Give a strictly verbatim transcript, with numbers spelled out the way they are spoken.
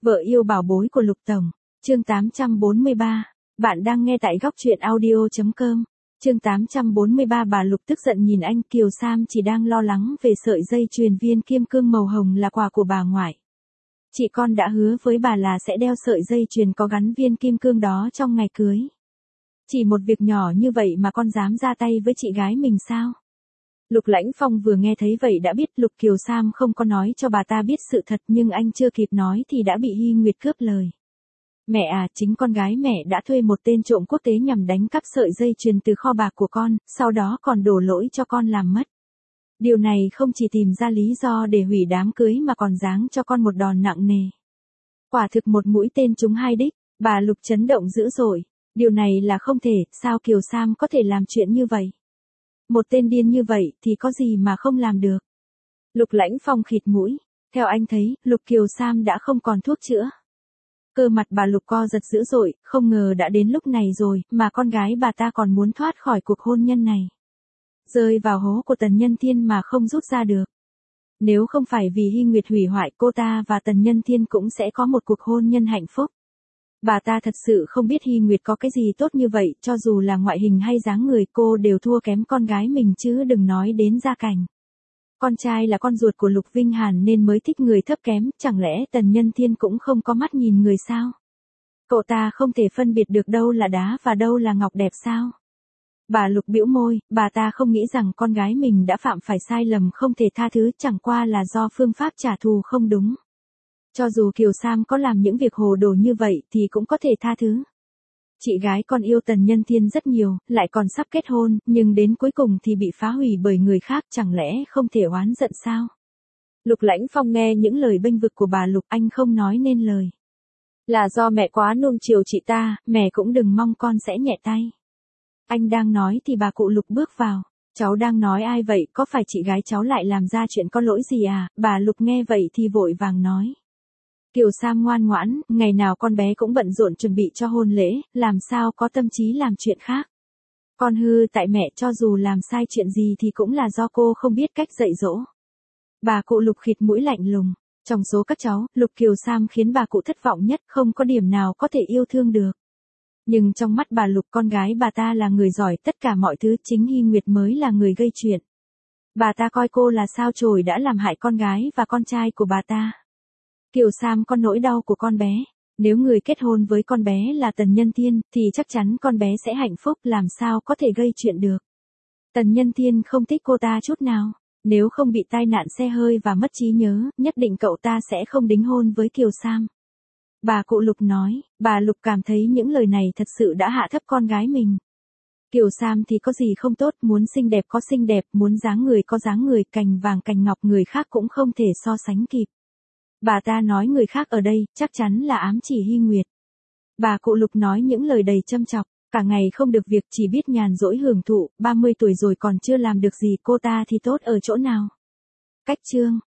Vợ yêu bảo bối của Lục Tổng. Chương tám trăm bốn mươi ba. Bạn đang nghe tại góc truyện audio chấm com. Chương tám trăm bốn mươi ba. Bà Lục tức giận nhìn anh. Kiều Sam chỉ đang lo lắng về sợi dây chuyền viên kim cương màu hồng là quà của bà ngoại. Chị con đã hứa với bà là sẽ đeo sợi dây chuyền có gắn viên kim cương đó trong ngày cưới. Chỉ một việc nhỏ như vậy mà con dám ra tay với chị gái mình sao? Lục Lãnh Phong vừa nghe thấy vậy đã biết Lục Kiều Sam không có nói cho bà ta biết sự thật, nhưng anh chưa kịp nói thì đã bị Hy Nguyệt cướp lời. Mẹ à, chính con gái mẹ đã thuê một tên trộm quốc tế nhằm đánh cắp sợi dây chuyền từ kho bạc của con, sau đó còn đổ lỗi cho con làm mất. Điều này không chỉ tìm ra lý do để hủy đám cưới mà còn giáng cho con một đòn nặng nề. Quả thực một mũi tên trúng hai đích. Bà Lục chấn động dữ dội. Điều này là không thể, sao Kiều Sam có thể làm chuyện như vậy? Một tên điên như vậy thì có gì mà không làm được. Lục Lãnh Phong khịt mũi. Theo anh thấy, Lục Kiều Sam đã không còn thuốc chữa. Cơ mặt bà Lục co giật dữ dội, không ngờ đã đến lúc này rồi, mà con gái bà ta còn muốn thoát khỏi cuộc hôn nhân này. Rơi vào hố của Tần Nhân Thiên mà không rút ra được. Nếu không phải vì Hy Nguyệt hủy hoại, cô ta và Tần Nhân Thiên cũng sẽ có một cuộc hôn nhân hạnh phúc. Bà ta thật sự không biết Hy Nguyệt có cái gì tốt như vậy, cho dù là ngoại hình hay dáng người cô đều thua kém con gái mình chứ đừng nói đến gia cảnh. Con trai là con ruột của Lục Vinh Hàn nên mới thích người thấp kém, chẳng lẽ Tần Nhân Thiên cũng không có mắt nhìn người sao? Cậu ta không thể phân biệt được đâu là đá và đâu là ngọc đẹp sao? Bà Lục bĩu môi, bà ta không nghĩ rằng con gái mình đã phạm phải sai lầm không thể tha thứ, chẳng qua là do phương pháp trả thù không đúng. Cho dù Kiều Sam có làm những việc hồ đồ như vậy thì cũng có thể tha thứ. Chị gái con yêu Tần Nhân Thiên rất nhiều, lại còn sắp kết hôn, nhưng đến cuối cùng thì bị phá hủy bởi người khác, chẳng lẽ không thể oán giận sao? Lục Lãnh Phong nghe những lời bênh vực của bà Lục, anh không nói nên lời. Là do mẹ quá nuông chiều chị ta, mẹ cũng đừng mong con sẽ nhẹ tay. Anh đang nói thì bà cụ Lục bước vào. Cháu đang nói ai vậy, có phải chị gái cháu lại làm ra chuyện có lỗi gì à? Bà Lục nghe vậy thì vội vàng nói. Kiều Sam ngoan ngoãn, ngày nào con bé cũng bận rộn chuẩn bị cho hôn lễ, làm sao có tâm trí làm chuyện khác. Con hư tại mẹ, cho dù làm sai chuyện gì thì cũng là do cô không biết cách dạy dỗ. Bà cụ Lục khịt mũi lạnh lùng. Trong số các cháu, Lục Kiều Sam khiến bà cụ thất vọng nhất, không có điểm nào có thể yêu thương được. Nhưng trong mắt bà Lục, con gái bà ta là người giỏi tất cả mọi thứ, chính Hy Nguyệt mới là người gây chuyện. Bà ta coi cô là sao chổi đã làm hại con gái và con trai của bà ta. Kiều Sam có nỗi đau của con bé. Nếu người kết hôn với con bé là Tần Nhân Thiên, thì chắc chắn con bé sẽ hạnh phúc, làm sao có thể gây chuyện được. Tần Nhân Thiên không thích cô ta chút nào. Nếu không bị tai nạn xe hơi và mất trí nhớ, nhất định cậu ta sẽ không đính hôn với Kiều Sam. Bà cụ Lục nói, bà Lục cảm thấy những lời này thật sự đã hạ thấp con gái mình. Kiều Sam thì có gì không tốt, muốn xinh đẹp có xinh đẹp, muốn dáng người có dáng người, cành vàng cành ngọc người khác cũng không thể so sánh kịp. Bà ta nói người khác ở đây, chắc chắn là ám chỉ Hy Nguyệt. Bà cụ Lục nói những lời đầy châm chọc, cả ngày không được việc chỉ biết nhàn rỗi hưởng thụ, ba mươi tuổi rồi còn chưa làm được gì, cô ta thì tốt ở chỗ nào. Cách chương.